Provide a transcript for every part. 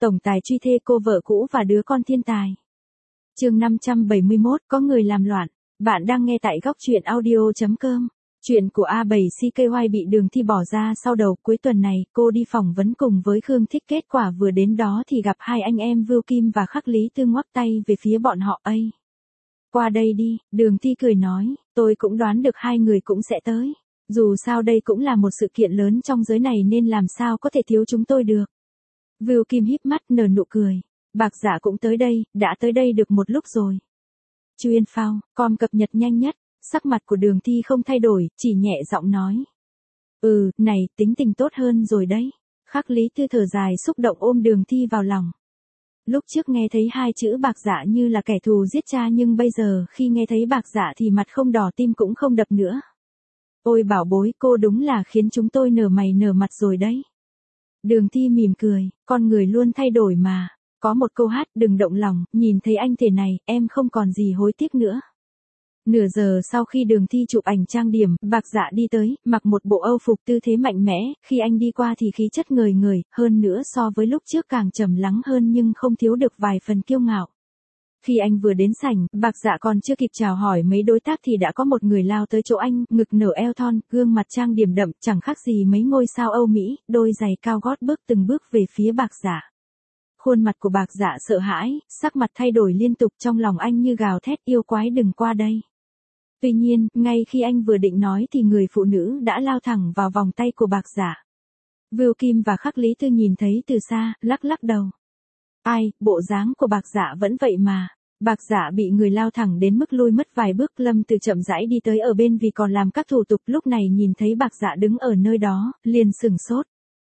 tổng tài truy thê cô vợ cũ và đứa con thiên tài. Chương 571, có người làm loạn. Bạn đang nghe tại góc truyện audio.com. Chuyện của A7CKY bị Đường Thi bỏ ra sau đầu. Cuối tuần này, cô đi phỏng vấn cùng với Khương Thích, kết quả vừa đến đó thì gặp hai anh em Vưu Kim và Khắc Lý Tư ngoắc tay về phía bọn họ. "Ây, qua đây đi," Đường Thi cười nói, "tôi cũng đoán được hai người cũng sẽ tới. Dù sao đây cũng là một sự kiện lớn trong giới này nên làm sao có thể thiếu chúng tôi được." Vưu Kim híp mắt nở nụ cười. "Bạc Dạ cũng tới đây, đã tới đây được một lúc rồi." Chuyên phao, com cập nhật nhanh nhất. Sắc mặt của Đường Thi không thay đổi, chỉ nhẹ giọng nói. Này, tính tình tốt hơn rồi đấy." Khắc Lý Tư thở dài xúc động ôm Đường Thi vào lòng. Lúc trước nghe thấy hai chữ Bạc Dạ như là kẻ thù giết cha, nhưng bây giờ khi nghe thấy Bạc Dạ thì mặt không đỏ tim cũng không đập nữa. "Ôi bảo bối, cô đúng là khiến chúng tôi nở mày nở mặt rồi đấy." Đường Thi mỉm cười, con người luôn thay đổi mà. Có một câu hát, đừng động lòng, nhìn thấy anh thế này, em không còn gì hối tiếc nữa. Nửa giờ sau khi Đường Thi chụp ảnh trang điểm, Bạc Dạ đi tới, mặc một bộ âu phục tư thế mạnh mẽ, khi anh đi qua thì khí chất ngời ngời, hơn nữa so với lúc trước càng trầm lắng hơn nhưng không thiếu được vài phần kiêu ngạo. Khi anh vừa đến sảnh, Bạc Dạ còn chưa kịp chào hỏi mấy đối tác thì đã có một người lao tới chỗ anh, ngực nở eo thon, gương mặt trang điểm đậm, chẳng khác gì mấy ngôi sao Âu Mỹ, đôi giày cao gót bước từng bước về phía Bạc Dạ. Khuôn mặt của Bạc Dạ sợ hãi, sắc mặt thay đổi liên tục, trong lòng anh như gào thét, "Yêu quái đừng qua đây." Tuy nhiên, ngay khi anh vừa định nói thì người phụ nữ đã lao thẳng vào vòng tay của Bạc Dạ. Vưu Kim và Khắc Lý Tư nhìn thấy từ xa, lắc lắc đầu. Ai, bộ dáng của Bạc Dạ vẫn vậy mà. Bạc Dạ bị người lao thẳng đến mức lui mất vài bước. Lâm Từ chậm rãi đi tới ở bên vì còn làm các thủ tục, lúc này nhìn thấy Bạc Dạ đứng ở nơi đó, liền sửng sốt.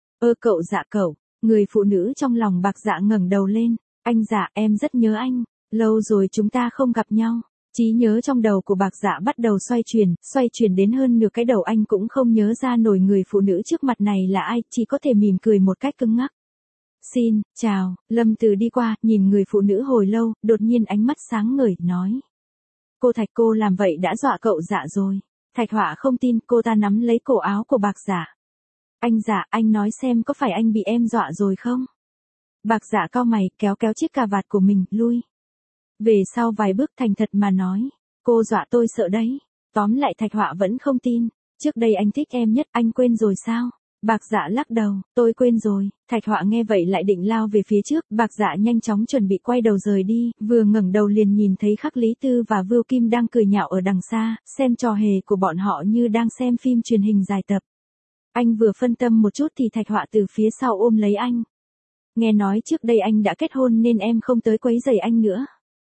Cậu Dạ cậu." Người phụ nữ trong lòng Bạc Dạ ngẩng đầu lên. "Anh Dạ, em rất nhớ anh. Lâu rồi chúng ta không gặp nhau." Trí nhớ trong đầu của Bạc Dạ bắt đầu xoay chuyển đến hơn nửa cái đầu, anh cũng không nhớ ra nổi người phụ nữ trước mặt này là ai, chỉ có thể mỉm cười một cách cứng ngắc. "Xin, chào." Lâm Từ đi qua, nhìn người phụ nữ hồi lâu, đột nhiên ánh mắt sáng ngời, nói. "Cô Thạch, cô làm vậy đã dọa cậu Dạ rồi." Thạch Họa không tin, cô ta nắm lấy cổ áo của Bạc Dạ. "Anh Dạ, anh nói xem có phải anh bị em dọa rồi không?" Bạc Dạ cau mày, kéo chiếc cà vạt của mình, lui về sau vài bước, thành thật mà nói. "Cô dọa tôi sợ đấy." Tóm lại Thạch Họa vẫn không tin. "Trước đây anh thích em nhất, anh quên rồi sao?" Bạc Dạ lắc đầu, "Tôi quên rồi." Thạch Họa nghe vậy lại định lao về phía trước, Bạc Dạ nhanh chóng chuẩn bị quay đầu rời đi, vừa ngẩng đầu liền nhìn thấy Khắc Lý Tư và Vưu Kim đang cười nhạo ở đằng xa, xem trò hề của bọn họ như đang xem phim truyền hình dài tập. Anh vừa phân tâm một chút thì Thạch Họa từ phía sau ôm lấy anh. "Nghe nói trước đây anh đã kết hôn nên em không tới quấy rầy anh nữa.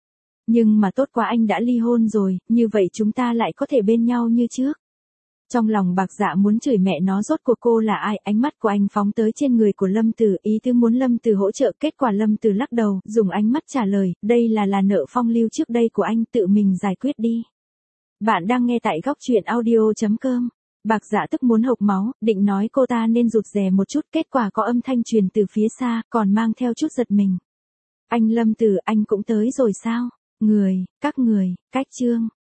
Nhưng mà tốt quá, anh đã ly hôn rồi, như vậy chúng ta lại có thể bên nhau như trước." Trong lòng Bạc Dạ muốn chửi mẹ nó, rốt cuộc cô là ai, ánh mắt của anh phóng tới trên người của Lâm Từ, ý tứ muốn Lâm Từ hỗ trợ, kết quả Lâm Từ lắc đầu, dùng ánh mắt trả lời, "Đây là nợ phong lưu trước đây của anh, tự mình giải quyết đi." Bạn đang nghe tại góc truyện audio.com. Bạc Dạ tức muốn hộc máu, định nói cô ta nên rụt rè một chút, kết quả có âm thanh truyền từ phía xa, còn mang theo chút giật mình. "Anh Lâm Từ, anh cũng tới rồi sao?" Các người, cách chương.